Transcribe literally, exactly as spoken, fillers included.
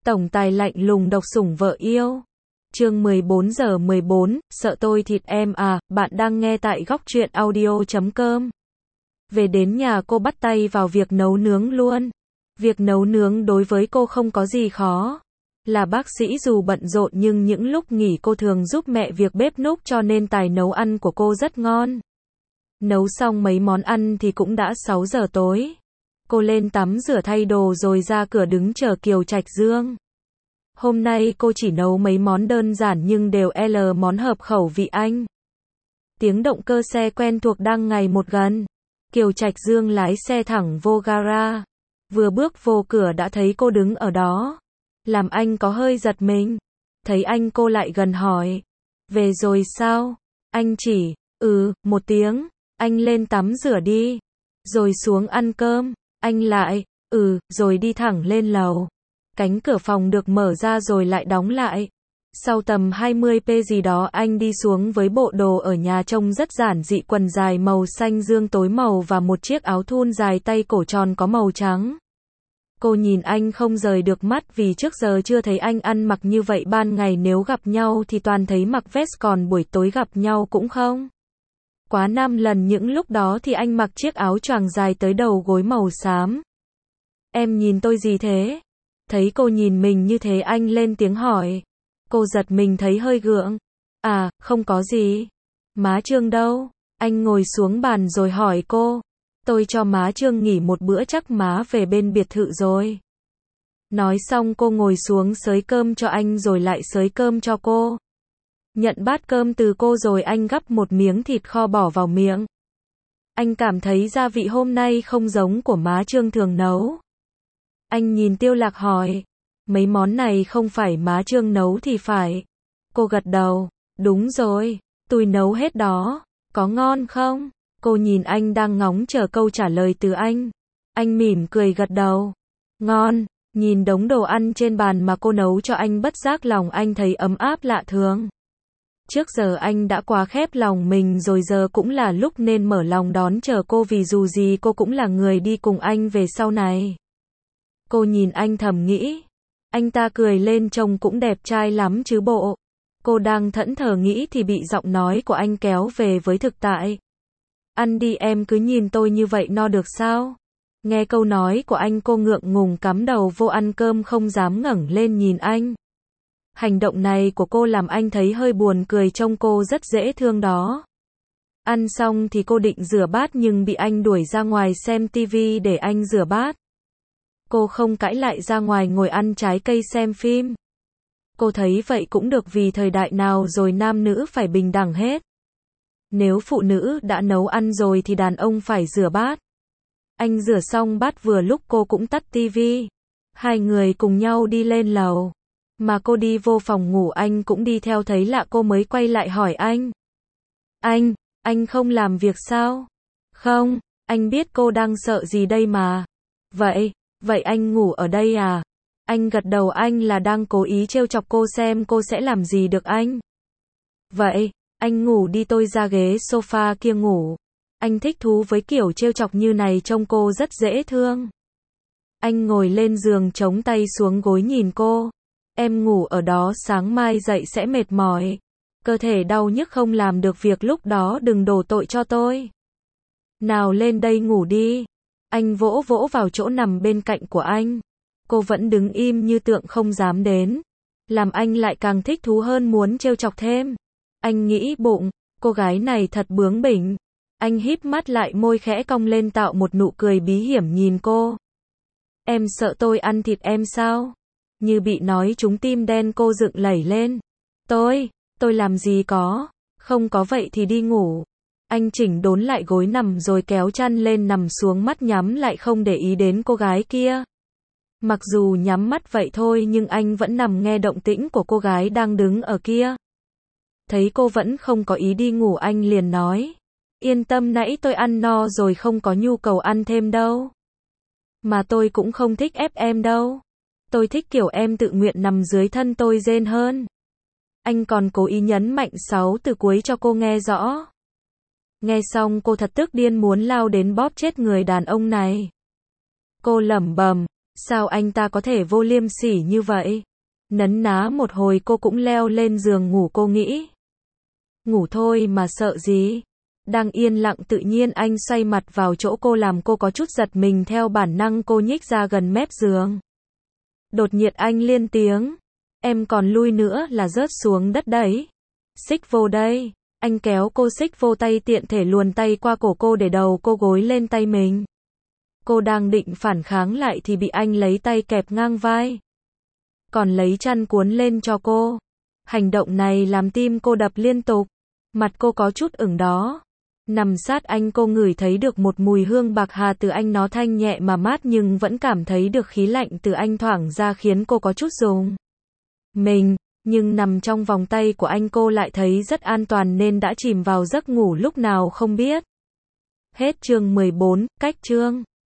Tổng tài lạnh lùng độc sủng vợ yêu. Chương mười bốn giờ mười bốn, sợ tôi thịt em à, bạn đang nghe tại góc truyện audio chấm com. Về đến nhà cô bắt tay vào việc nấu nướng luôn. Việc nấu nướng đối với cô không có gì khó. Là bác sĩ dù bận rộn nhưng những lúc nghỉ cô thường giúp mẹ việc bếp núc cho nên tài nấu ăn của cô rất ngon. Nấu xong mấy món ăn thì cũng đã sáu giờ tối. Cô lên tắm rửa thay đồ rồi ra cửa đứng chờ Kiều Trạch Dương. Hôm nay cô chỉ nấu mấy món đơn giản nhưng đều L món hợp khẩu vị anh. Tiếng động cơ xe quen thuộc đang ngày một gần. Kiều Trạch Dương lái xe thẳng vô gara. Vừa bước vô cửa đã thấy cô đứng ở đó. Làm anh có hơi giật mình. Thấy anh cô lại gần hỏi. Về rồi sao? Anh chỉ, ừ, một tiếng. Anh lên tắm rửa đi. Rồi xuống ăn cơm. Anh lại, ừ, rồi đi thẳng lên lầu. Cánh cửa phòng được mở ra rồi lại đóng lại. Sau tầm hai mươi phút gì đó anh đi xuống với bộ đồ ở nhà trông rất giản dị, quần dài màu xanh dương tối màu và một chiếc áo thun dài tay cổ tròn có màu trắng. Cô nhìn anh không rời được mắt vì trước giờ chưa thấy anh ăn mặc như vậy, ban ngày nếu gặp nhau thì toàn thấy mặc vest còn buổi tối gặp nhau cũng không. Quá năm lần những lúc đó thì anh mặc chiếc áo choàng dài tới đầu gối màu xám. Em nhìn tôi gì thế? Thấy cô nhìn mình như thế anh lên tiếng hỏi. Cô giật mình thấy hơi gượng. À, không có gì. Má Trương đâu? Anh ngồi xuống bàn rồi hỏi cô. Tôi cho má Trương nghỉ một bữa chắc má về bên biệt thự rồi. Nói xong cô ngồi xuống xới cơm cho anh rồi lại xới cơm cho cô. Nhận bát cơm từ cô rồi anh gắp một miếng thịt kho bỏ vào miệng. Anh cảm thấy gia vị hôm nay không giống của má Trương thường nấu. Anh nhìn Tiêu Lạc hỏi. Mấy món này không phải má Trương nấu thì phải. Cô gật đầu. Đúng rồi, tôi nấu hết đó. Có ngon không? Cô nhìn anh đang ngóng chờ câu trả lời từ anh. Anh mỉm cười gật đầu. Ngon. Nhìn đống đồ ăn trên bàn mà cô nấu cho anh bất giác lòng anh thấy ấm áp lạ thường. Trước giờ anh đã quá khép lòng mình rồi, giờ cũng là lúc nên mở lòng đón chờ cô vì dù gì cô cũng là người đi cùng anh về sau này. Cô nhìn anh thầm nghĩ. Anh ta cười lên trông cũng đẹp trai lắm chứ bộ. Cô đang thẫn thờ nghĩ thì bị giọng nói của anh kéo về với thực tại. Ăn đi em, cứ nhìn tôi như vậy no được sao? Nghe câu nói của anh cô ngượng ngùng cắm đầu vô ăn cơm không dám ngẩng lên nhìn anh. Hành động này của cô làm anh thấy hơi buồn cười, trông cô rất dễ thương đó. Ăn xong thì cô định rửa bát nhưng bị anh đuổi ra ngoài xem tivi để anh rửa bát. Cô không cãi lại ra ngoài ngồi ăn trái cây xem phim. Cô thấy vậy cũng được vì thời đại nào rồi nam nữ phải bình đẳng hết. Nếu phụ nữ đã nấu ăn rồi thì đàn ông phải rửa bát. Anh rửa xong bát vừa lúc cô cũng tắt tivi. Hai người cùng nhau đi lên lầu. Mà cô đi vô phòng ngủ anh cũng đi theo, thấy lạ cô mới quay lại hỏi anh. Anh, anh không làm việc sao? Không, anh biết cô đang sợ gì đây mà. Vậy, vậy anh ngủ ở đây à? Anh gật đầu, anh là đang cố ý trêu chọc cô xem cô sẽ làm gì được anh. Vậy, anh ngủ đi, tôi ra ghế sofa kia ngủ. Anh thích thú với kiểu trêu chọc như này, trông cô rất dễ thương. Anh ngồi lên giường chống tay xuống gối nhìn cô. Em ngủ ở đó sáng mai dậy sẽ mệt mỏi. Cơ thể đau nhức không làm được việc lúc đó, đừng đổ tội cho tôi. Nào lên đây ngủ đi. Anh vỗ vỗ vào chỗ nằm bên cạnh của anh. Cô vẫn đứng im như tượng không dám đến. Làm anh lại càng thích thú hơn muốn trêu chọc thêm. Anh nghĩ bụng, cô gái này thật bướng bỉnh. Anh híp mắt lại, môi khẽ cong lên tạo một nụ cười bí hiểm nhìn cô. Em sợ tôi ăn thịt em sao? Như bị nói trúng tim đen cô dựng lẩy lên. Tôi, tôi làm gì có. Không có, vậy thì đi ngủ. Anh chỉnh đốn lại gối nằm rồi kéo chăn lên nằm xuống, mắt nhắm lại không để ý đến cô gái kia. Mặc dù nhắm mắt vậy thôi nhưng anh vẫn nằm nghe động tĩnh của cô gái đang đứng ở kia. Thấy cô vẫn không có ý đi ngủ anh liền nói. Yên tâm, nãy tôi ăn no rồi, không có nhu cầu ăn thêm đâu. Mà tôi cũng không thích ép em đâu. Tôi thích kiểu em tự nguyện nằm dưới thân tôi rên hơn. Anh còn cố ý nhấn mạnh sáu từ cuối cho cô nghe rõ. Nghe xong cô thật tức điên muốn lao đến bóp chết người đàn ông này. Cô lẩm bẩm, Sao anh ta có thể vô liêm sỉ như vậy? Nấn ná một hồi cô cũng leo lên giường ngủ, cô nghĩ. Ngủ thôi mà sợ gì? Đang yên lặng tự nhiên anh xoay mặt vào chỗ cô làm cô có chút giật mình, theo bản năng cô nhích ra gần mép giường. Đột nhiên anh liên tiếng. Em còn lui nữa là rớt xuống đất đấy. Xích vô đây. Anh kéo cô xích vô, tay tiện thể luồn tay qua cổ cô để đầu cô gối lên tay mình. Cô đang định phản kháng lại thì bị anh lấy tay kẹp ngang vai. Còn lấy chăn cuốn lên cho cô. Hành động này làm tim cô đập liên tục. Mặt cô có chút ửng đó. Nằm sát anh cô ngửi thấy được một mùi hương bạc hà từ anh, nó thanh nhẹ mà mát nhưng vẫn cảm thấy được khí lạnh từ anh thoảng ra khiến cô có chút rùng mình. Nhưng nằm trong vòng tay của anh cô lại thấy rất an toàn nên đã chìm vào giấc ngủ lúc nào không biết. Hết chương mười bốn, cách chương.